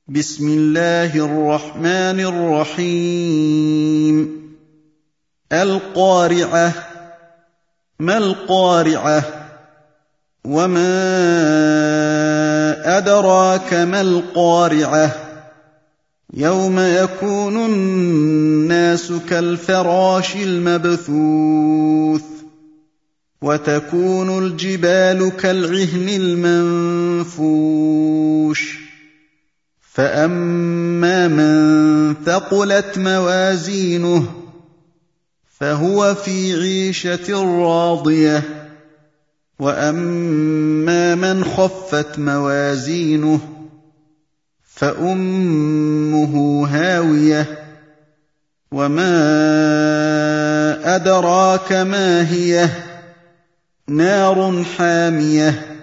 بسم الله الرحمن الرحيم القارعة ما القارعة وما أدراك ما القارعة يوم يكون الناس كالفراش المبثوث وتكون الجبال كالعهن المنفوش فأما من ثقلت موازينه فهو في عيشة راضية وأما من خفت موازينه فأمه هاوية وما أدراك ما هي نار حامية